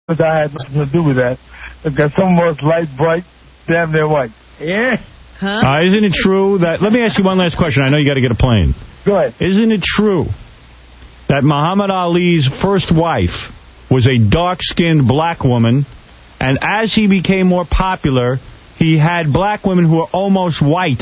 But I had nothing to do with that. Because some of us light, bright, damn near white. Yeah. Huh? Isn't it true that... Let me ask you one last question. I know you got to get a plane. Go ahead. Isn't it true that Muhammad Ali's first wife was a dark-skinned black woman, and as he became more popular, he had black women who were almost white?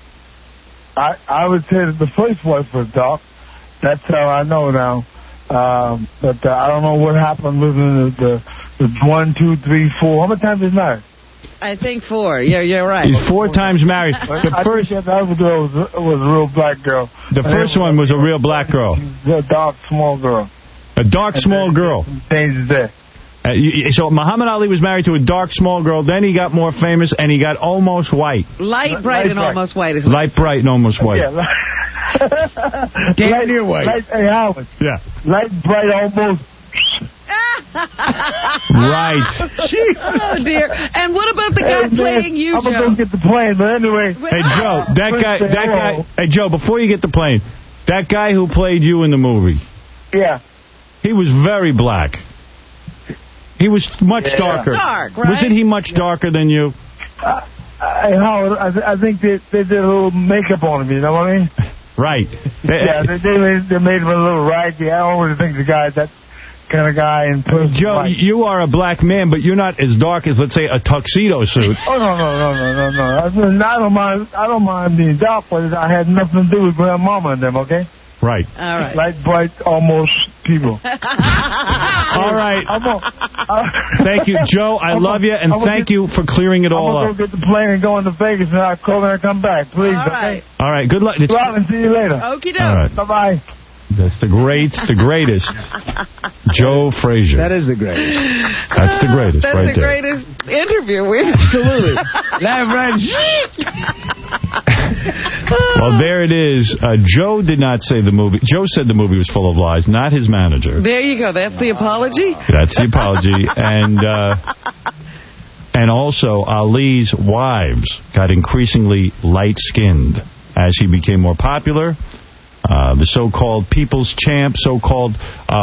I would say that the first wife was dark. That's how I know now. But I don't know what happened with the 1, 2, 3, 4. How many times is married? I think 4. Yeah, you're right. He's 4 times married. I think that other girl was a real black girl. The first one was a real black girl. A dark, small girl. A dark, small girl. Changes there. So Muhammad Ali was married to a dark, small girl. Then he got more famous, and he got almost white. Light, bright, and almost white. Is light, bright, and almost white. Yeah, damn near white. Hey, Howard. Yeah. Light, bright, almost. Right. Oh, dear. And what about the guy playing you, I'm Joe? going to get the plane, but anyway. Hey, Joe, that guy. Hey, Joe, before you get the plane, that guy who played you in the movie. Yeah. He was very black. He was much darker. Dark, right? Wasn't he much darker than you? Howard, I think they did a little makeup on him, you know what I mean? Right. Yeah, they made him a little raggy. I always think the guy, that kind of guy in person. Joe, you are a black man, but you're not as dark as, let's say, a tuxedo suit. Oh, no. I don't mind being dark, but I had nothing to do with grandmama and them, okay? Right. All right. Light, bright, almost people. All right. Thank you, Joe. I love you, and thank you for clearing it all up. I'm going to go get the plane and go into Vegas, and I'll call when I come back, please, okay? All right, good luck. Robin, see you later. Okie doke. All right. Bye-bye. That's the greatest, Joe Frazier. That is the greatest. That's the greatest, That's right the there. greatest interview we've Absolutely. Live right. Well, there it is. Joe did not say the movie. Joe said the movie was full of lies, not his manager. There you go. That's the apology? That's the apology. And also, Ali's wives got increasingly light-skinned as he became more popular. The so-called people's champ, so-called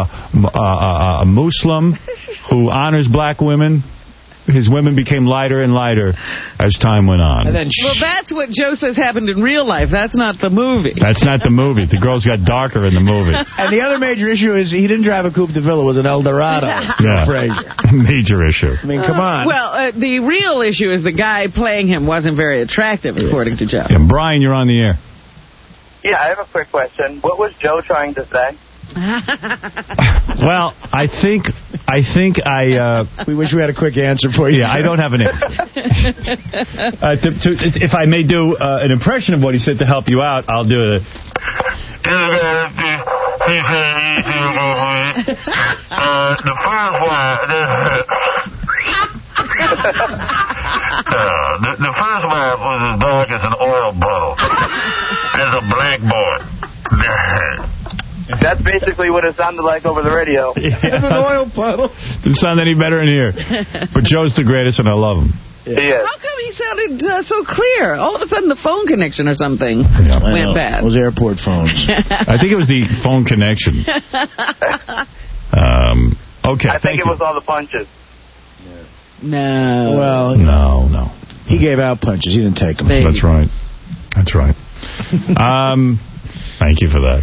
Muslim who honors black women. His women became lighter and lighter as time went on. And then well, that's what Joe says happened in real life. That's not the movie. That's not the movie. The girls got darker in the movie. And the other major issue is he didn't drive a Coupe de Ville. It was an Eldorado. Yeah. Major issue. I mean, come on. Well, the real issue is the guy playing him wasn't very attractive, according to Joe. And Brian, you're on the air. Yeah, I have a quick question. What was Joe trying to say? Well, I think we wish we had a quick answer for you. Yeah, I don't have an answer. If I may do an impression of what he said to help you out, I'll do it. The first wife was as dark as an oil bottle. As a blackboard. That's basically what it sounded like over the radio. Yeah. As an oil puddle. Didn't sound any better in here. But Joe's the greatest, and I love him. Yeah. How come he sounded so clear? All of a sudden, the phone connection or something went bad. It was airport phones. I think it was the phone connection. Okay. I think it was all the punches. No. Well, no. He gave out punches. He didn't take them. That's right. That's right. Thank you for that.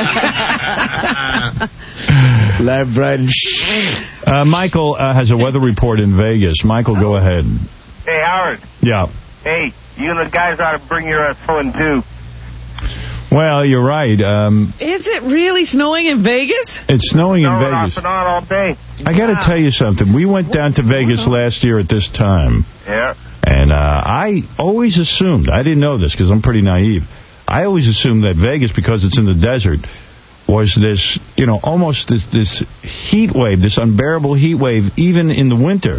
Live, bright, and Michael has a weather report in Vegas. Michael, go ahead. Hey, Howard. Yeah. Hey, you and the guys ought to bring your phone, too. Well, you're right. Is it really snowing in Vegas? It's snowing in Vegas. Off and on all day. I got to tell you something. We went down to Vegas last year at this time. Yeah. And I always assumed, I didn't know this because I'm pretty naive, I always assumed that Vegas, because it's in the desert, was this, almost this heat wave, this unbearable heat wave, even in the winter.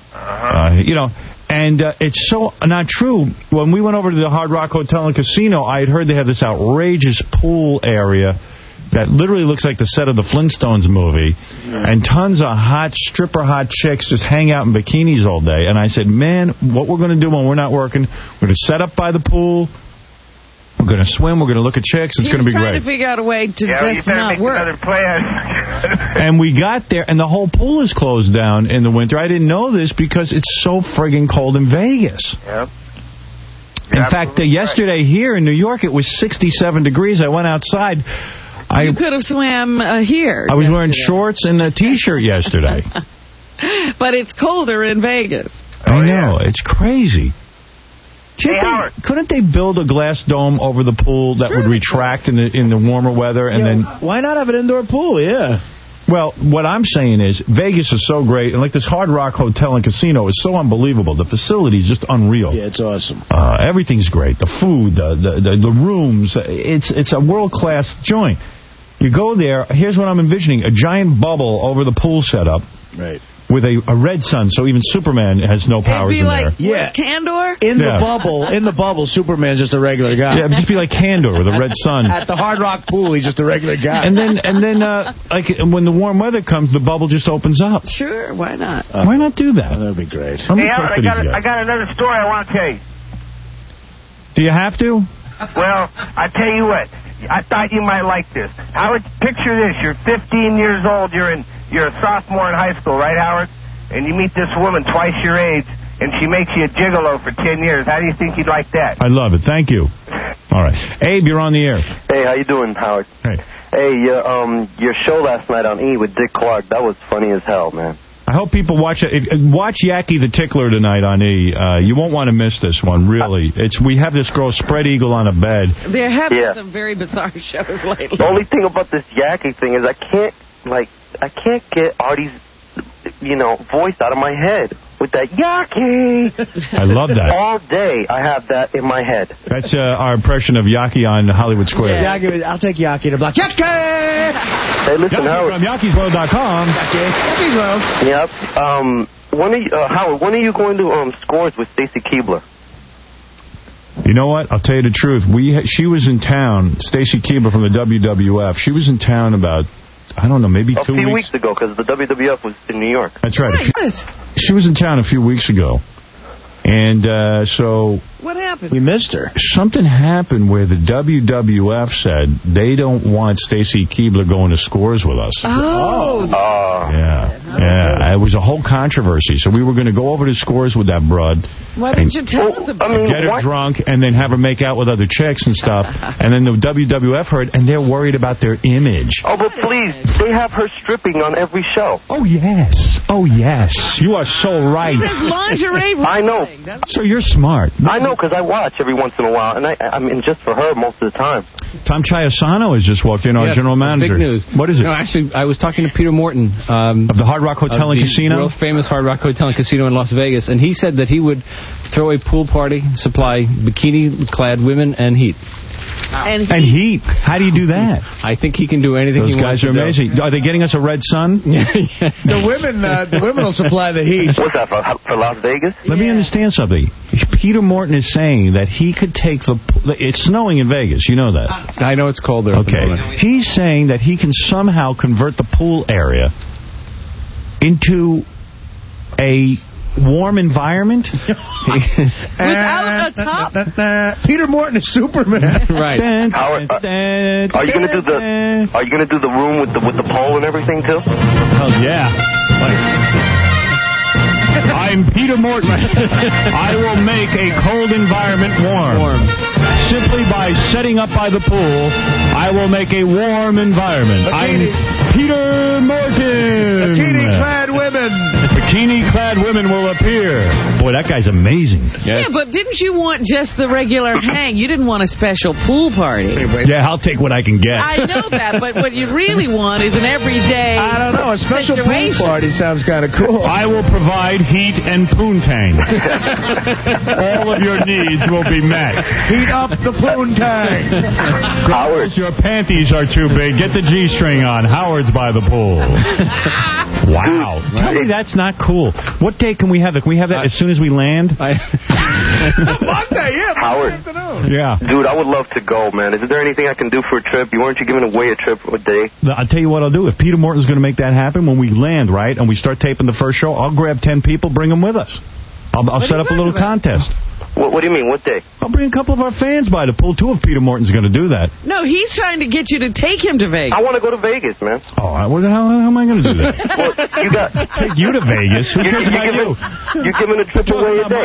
And it's so not true. When we went over to the Hard Rock Hotel and Casino, I had heard they have this outrageous pool area that literally looks like the set of the Flintstones movie, and tons of stripper hot chicks just hang out in bikinis all day. And I said, man, what we're going to do when we're not working, we're going to set up by the pool, We're going to swim. We're going to look at chicks. It's going to be trying great. to figure out a way to Yeah, just you better not make work. another plan. And we got there, and the whole pool is closed down in the winter. I didn't know this because it's so friggin' cold in Vegas. Yep. In fact, yesterday here in New York, it was 67 degrees. I went outside. You could have swam here. I was wearing shorts and a T-shirt yesterday. But it's colder in Vegas. I know. It's crazy. Hey, Howard. Couldn't they build a glass dome over the pool that would retract in the warmer weather? And then why not have an indoor pool? Yeah. Well, what I'm saying is Vegas is so great, and like this Hard Rock Hotel and Casino is so unbelievable. The facility is just unreal. Yeah, it's awesome. Everything's great. The food, the rooms. It's a world-class joint. You go there. Here's what I'm envisioning: a giant bubble over the pool setup. Right. With a red sun, so even Superman has no powers It'd be in like, there. Yeah. Candor? In the bubble, Superman's just a regular guy. Yeah, it'd just be like Candor with a red sun. At the Hard Rock pool, he's just a regular guy. And then, like when the warm weather comes, the bubble just opens up. Sure, why not? Why not do that? That'd be great. Hey, Howard, I got another story I want to tell you. Do you have to? Well, I tell you what. I thought you might like this. Howard, picture this. You're 15 years old. You're a sophomore in high school, right, Howard? And you meet this woman twice your age, and she makes you a gigolo for 10 years. How do you think you'd like that? I love it. Thank you. All right. Abe, you're on the air. Hey, how you doing, Howard? Hey. Hey, your show last night on E! with Dick Clark, that was funny as hell, man. I hope people watch it. Watch Yaki the Tickler tonight on E! You won't want to miss this one, really. We have this girl spread eagle on a bed. There have been some very bizarre shows lately. The only thing about this Yaki thing is I can't get Artie's, voice out of my head with that Yaki. I love that. All day I have that in my head. That's our impression of Yaki on Hollywood Square. Yeah, I'll take Yaki to block. Yaki! Hey, listen, Yaki Howard. from YakisWorld.com. Yaki's World. Yep. Howard, when are you going to Scores with Stacy Keibler? You know what? I'll tell you the truth. She was in town, Stacy Keibler from the WWF. She was in town about, I don't know, maybe 2 weeks. A few weeks ago, because the WWF was in New York. That's right. She was in town a few weeks ago. And so... What happened? We missed her. Something happened where the WWF said they don't want Stacy Keibler going to Scores with us. Oh. Yeah. It was a whole controversy. So we were going to go over to Scores with that broad. Why didn't you tell us about it? Get her drunk and then have her make out with other chicks and stuff. And then the WWF heard, and they're worried about their image. Oh, but please, they have her stripping on every show. Oh, yes. You are so right. She has lingerie. I know. So you're smart. I know, because I watch every once in a while, and I mean, just for her most of the time. Tom Chiasano has just walked in, our general manager. Big news. What is it? No, actually, I was talking to Peter Morton. Of the Hard Rock Hotel and Casino? The world-famous Hard Rock Hotel and Casino in Las Vegas, and he said that he would throw a pool party, supply bikini-clad women, and heat. And heat. How do you do that? I think he can do anything he wants to do. Those guys are amazing. Are they getting us a red sun? The women will supply the heat. What's that, for Las Vegas? Let me understand something. Peter Morton is saying that he could take it's snowing in Vegas. You know that. I know it's cold there. Okay. He's saying that he can somehow convert the pool area into a warm environment without a top. Peter Morton is Superman. Right. Howard, are you gonna do the room with the pole and everything too? Hell yeah. I'm Peter Morton. I will make a cold environment warm. Simply by setting up by the pool, I will make a warm environment. I'm Peter Morton. Bikini-clad women. Bikini-clad women will appear. Boy, that guy's amazing. Yes. Yeah, but didn't you want just the regular hang? You didn't want a special pool party. Yeah, I'll take what I can get. I know that, but what you really want is an everyday I don't know. A special pool party sounds kind of cool. I will provide heat and poontang. All of your needs will be met. Heat up the poontang. Howard, your panties are too big. Get the G-string on. Howard's by the pool. Wow. Tell me that's not cool. What day can we have that? Can we have that as soon as we land? Howard. Yeah. Dude, I would love to go, man. Is there anything I can do for a trip? Weren't you giving away a trip a day? I'll tell you what I'll do. If Peter Morton's going to make that happen when we land, right, and we start taping the first show, I'll grab 10 people, bring them with us. I'll set up a little contest. What do you mean? What day? I'll bring a couple of our fans by to pull two if Peter Morton's going to do that. No, he's trying to get you to take him to Vegas. I want to go to Vegas, man. Oh, how am I going to do that? Well, you got... Take you to Vegas? Who cares about you? You're giving a trip away a day.